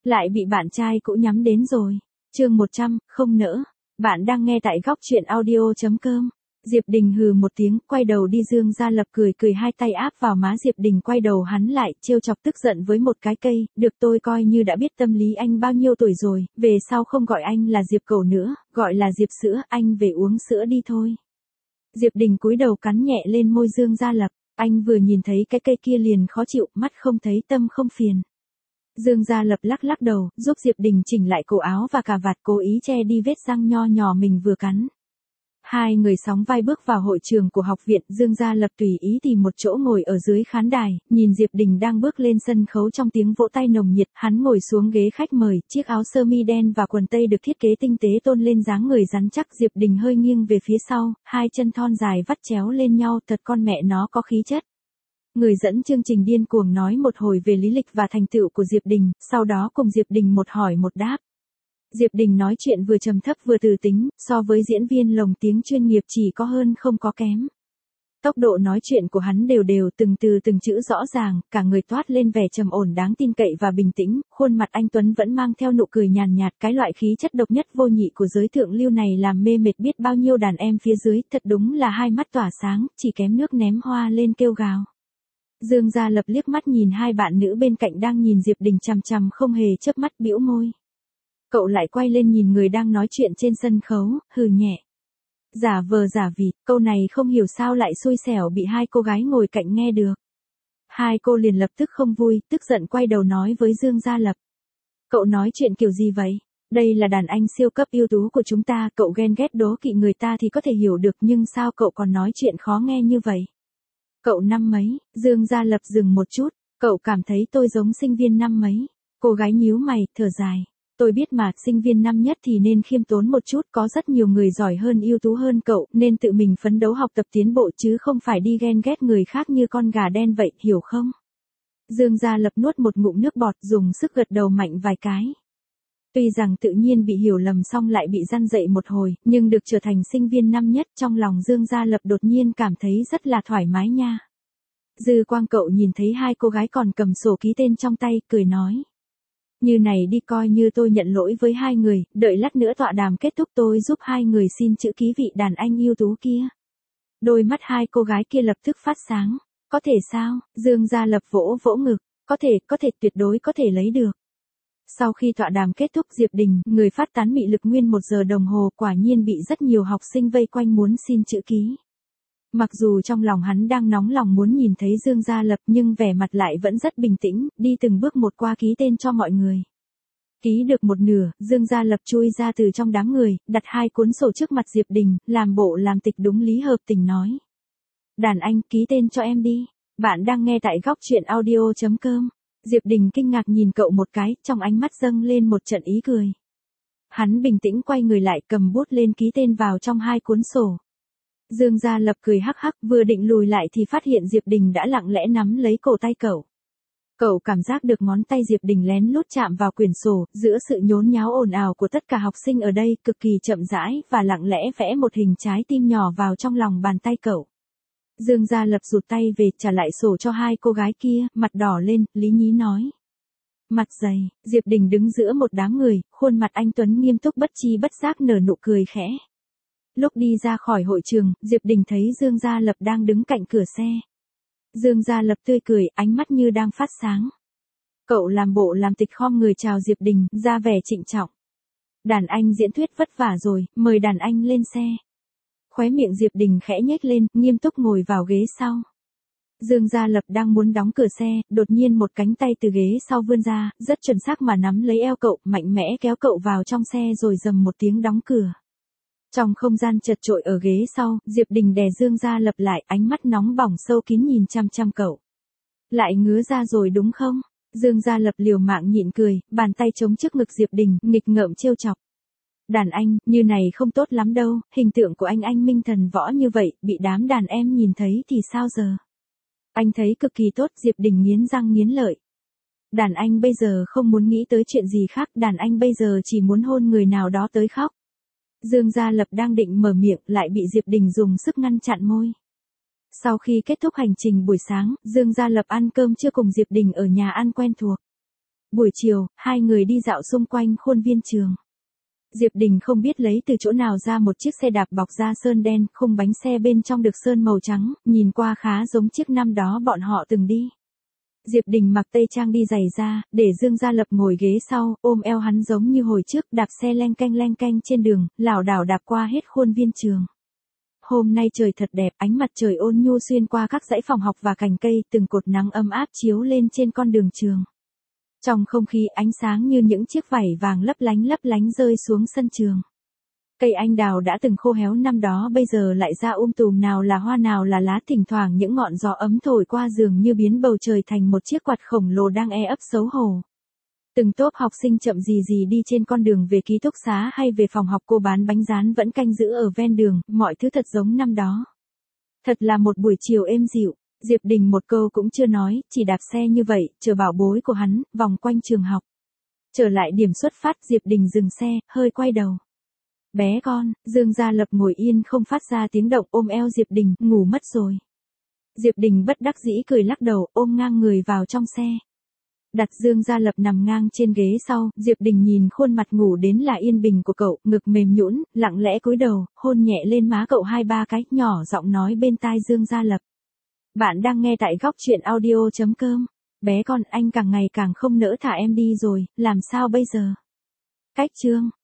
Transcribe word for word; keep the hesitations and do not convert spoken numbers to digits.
Lại bị bạn trai cũ nhắm đến rồi. Chương một trăm, không nỡ. Bạn đang nghe tại góc truyện audio chấm com. Diệp Đình hừ một tiếng, quay đầu đi. Dương Gia Lập cười cười hai tay áp vào má Diệp Đình, quay đầu hắn lại, trêu chọc tức giận với một cái cây, được tôi coi như đã biết tâm lý anh bao nhiêu tuổi rồi, về sau không gọi anh là Diệp Cẩu nữa, gọi là Diệp Sữa, anh về uống sữa đi thôi. Diệp Đình cúi đầu cắn nhẹ lên môi Dương Gia Lập, anh vừa nhìn thấy cái cây kia liền khó chịu, mắt không thấy tâm không phiền. Dương Gia Lập lắc lắc đầu, giúp Diệp Đình chỉnh lại cổ áo và cà vạt, cố ý che đi vết răng nho nhỏ mình vừa cắn. Hai người sóng vai bước vào hội trường của học viện. Dương Gia Lập tùy ý tìm một chỗ ngồi ở dưới khán đài, nhìn Diệp Đình đang bước lên sân khấu trong tiếng vỗ tay nồng nhiệt, hắn ngồi xuống ghế khách mời, chiếc áo sơ mi đen và quần tây được thiết kế tinh tế tôn lên dáng người rắn chắc. Diệp Đình hơi nghiêng về phía sau, hai chân thon dài vắt chéo lên nhau, thật con mẹ nó có khí chất. Người dẫn chương trình điên cuồng nói một hồi về lý lịch và thành tựu của Diệp Đình, sau đó cùng Diệp Đình một hỏi một đáp. Diệp Đình nói chuyện vừa trầm thấp vừa từ tính, so với diễn viên lồng tiếng chuyên nghiệp chỉ có hơn không có kém. Tốc độ nói chuyện của hắn đều đều, từng từ từng chữ rõ ràng, cả người toát lên vẻ trầm ổn đáng tin cậy và bình tĩnh, khuôn mặt anh tuấn vẫn mang theo nụ cười nhàn nhạt, cái loại khí chất độc nhất vô nhị của giới thượng lưu này làm mê mệt biết bao nhiêu đàn em phía dưới, thật đúng là hai mắt tỏa sáng, chỉ kém nước ném hoa lên kêu gào. Dương Gia Lập liếc mắt nhìn hai bạn nữ bên cạnh đang nhìn Diệp Đình chằm chằm không hề chớp mắt, bĩu môi. Cậu lại quay lên nhìn người đang nói chuyện trên sân khấu, hừ nhẹ. Giả vờ giả vịt, câu này không hiểu sao lại xui xẻo bị hai cô gái ngồi cạnh nghe được. Hai cô liền lập tức không vui, tức giận quay đầu nói với Dương Gia Lập. Cậu nói chuyện kiểu gì vậy? Đây là đàn anh siêu cấp ưu tú của chúng ta, cậu ghen ghét đố kỵ người ta thì có thể hiểu được, nhưng sao cậu còn nói chuyện khó nghe như vậy? Cậu năm mấy? Dương Gia Lập dừng một chút, cậu cảm thấy tôi giống sinh viên năm mấy? Cô gái nhíu mày, thở dài. Tôi biết mà, sinh viên năm nhất thì nên khiêm tốn một chút, có rất nhiều người giỏi hơn ưu tú hơn cậu, nên tự mình phấn đấu học tập tiến bộ chứ không phải đi ghen ghét người khác như con gà đen vậy, hiểu không? Dương Gia Lập nuốt một ngụm nước bọt, dùng sức gật đầu mạnh vài cái. Tuy rằng tự nhiên bị hiểu lầm xong lại bị răn dậy một hồi, nhưng được trở thành sinh viên năm nhất, trong lòng Dương Gia Lập đột nhiên cảm thấy rất là thoải mái nha. Dư quang cậu nhìn thấy hai cô gái còn cầm sổ ký tên trong tay, cười nói. Như này đi, coi như tôi nhận lỗi với hai người, đợi lát nữa tọa đàm kết thúc tôi giúp hai người xin chữ ký vị đàn anh ưu tú kia. Đôi mắt hai cô gái kia lập tức phát sáng. Có thể sao? Dương Gia Lập vỗ vỗ ngực. Có thể, có thể, tuyệt đối có thể lấy được. Sau khi tọa đàm kết thúc, Diệp Đình, người phát tán mị lực nguyên một giờ đồng hồ, quả nhiên bị rất nhiều học sinh vây quanh muốn xin chữ ký. Mặc dù trong lòng hắn đang nóng lòng muốn nhìn thấy Dương Gia Lập nhưng vẻ mặt lại vẫn rất bình tĩnh, đi từng bước một qua ký tên cho mọi người. Ký được một nửa, Dương Gia Lập chui ra từ trong đám người, đặt hai cuốn sổ trước mặt Diệp Đình, làm bộ làm tịch đúng lý hợp tình nói. Đàn anh, ký tên cho em đi. Bạn đang nghe tại góc truyện audio chấm com. Diệp Đình kinh ngạc nhìn cậu một cái, trong ánh mắt dâng lên một trận ý cười. Hắn bình tĩnh quay người lại, cầm bút lên ký tên vào trong hai cuốn sổ. Dương Gia Lập cười hắc hắc, vừa định lùi lại thì phát hiện Diệp Đình đã lặng lẽ nắm lấy cổ tay cậu. Cậu cảm giác được ngón tay Diệp Đình lén lút chạm vào quyển sổ, giữa sự nhốn nháo ồn ào của tất cả học sinh ở đây, cực kỳ chậm rãi và lặng lẽ vẽ một hình trái tim nhỏ vào trong lòng bàn tay cậu. Dương Gia Lập rụt tay về, trả lại sổ cho hai cô gái kia, mặt đỏ lên, lý nhí nói. Mặt dày, Diệp Đình đứng giữa một đám người, khuôn mặt anh tuấn nghiêm túc, bất chi bất giác nở nụ cười khẽ. Lúc đi ra khỏi hội trường, Diệp Đình thấy Dương Gia Lập đang đứng cạnh cửa xe. Dương Gia Lập tươi cười, ánh mắt như đang phát sáng. Cậu làm bộ làm tịch khom người chào Diệp Đình, ra vẻ trịnh trọng. Đàn anh diễn thuyết vất vả rồi, mời đàn anh lên xe. Khóe miệng Diệp Đình khẽ nhếch lên, nghiêm túc ngồi vào ghế sau. Dương Gia Lập đang muốn đóng cửa xe, đột nhiên một cánh tay từ ghế sau vươn ra, rất chuẩn xác mà nắm lấy eo cậu, mạnh mẽ kéo cậu vào trong xe rồi rầm một tiếng đóng cửa. Trong không gian chật chội ở ghế sau, Diệp Đình đè Dương Gia Lập lại, ánh mắt nóng bỏng sâu kín nhìn chăm chăm cậu. Lại ngứa ra rồi đúng không? Dương Gia Lập liều mạng nhịn cười, bàn tay chống trước ngực Diệp Đình, nghịch ngợm trêu chọc. Đàn anh, như này không tốt lắm đâu, hình tượng của anh anh minh thần võ như vậy, bị đám đàn em nhìn thấy thì sao giờ? Anh thấy cực kỳ tốt, Diệp Đình nghiến răng nghiến lợi. Đàn anh bây giờ không muốn nghĩ tới chuyện gì khác, đàn anh bây giờ chỉ muốn hôn người nào đó tới khóc. Dương Gia Lập đang định mở miệng, lại bị Diệp Đình dùng sức ngăn chặn môi. Sau khi kết thúc hành trình buổi sáng, Dương Gia Lập ăn cơm trưa cùng Diệp Đình ở nhà ăn quen thuộc. Buổi chiều, hai người đi dạo xung quanh khuôn viên trường. Diệp Đình không biết lấy từ chỗ nào ra một chiếc xe đạp bọc da sơn đen, khung bánh xe bên trong được sơn màu trắng, nhìn qua khá giống chiếc năm đó bọn họ từng đi. Diệp Đình mặc tây trang đi giày da, để Dương Gia Lập ngồi ghế sau, ôm eo hắn giống như hồi trước, đạp xe leng keng leng keng trên đường, lảo đảo đạp qua hết khuôn viên trường. Hôm nay trời thật đẹp, ánh mặt trời ôn nhu xuyên qua các dãy phòng học và cành cây, từng cột nắng ấm áp chiếu lên trên con đường trường. Trong không khí ánh sáng như những chiếc vảy vàng lấp lánh lấp lánh rơi xuống sân trường. Cây anh đào đã từng khô héo năm đó bây giờ lại ra um tùm, nào là hoa nào là lá, thỉnh thoảng những ngọn gió ấm thổi qua dường như biến bầu trời thành một chiếc quạt khổng lồ đang e ấp xấu hổ. Từng tốp học sinh chậm gì gì đi trên con đường về ký túc xá hay về phòng học, cô bán bánh rán vẫn canh giữ ở ven đường, mọi thứ thật giống năm đó. Thật là một buổi chiều êm dịu. Diệp Đình một câu cũng chưa nói, chỉ đạp xe như vậy, chờ bảo bối của hắn, vòng quanh trường học. Trở lại điểm xuất phát, Diệp Đình dừng xe, hơi quay đầu. Bé con, Dương Gia Lập ngồi yên không phát ra tiếng động, ôm eo Diệp Đình, ngủ mất rồi. Diệp Đình bất đắc dĩ cười lắc đầu, ôm ngang người vào trong xe. Đặt Dương Gia Lập nằm ngang trên ghế sau, Diệp Đình nhìn khuôn mặt ngủ đến là yên bình của cậu, ngực mềm nhũn, lặng lẽ cúi đầu, hôn nhẹ lên má cậu hai ba cái, nhỏ giọng nói bên tai Dương Gia Lập. Bạn đang nghe tại góc truyện audio chấm com. Bé con, anh càng ngày càng không nỡ thả em đi rồi, làm sao bây giờ? Cách chương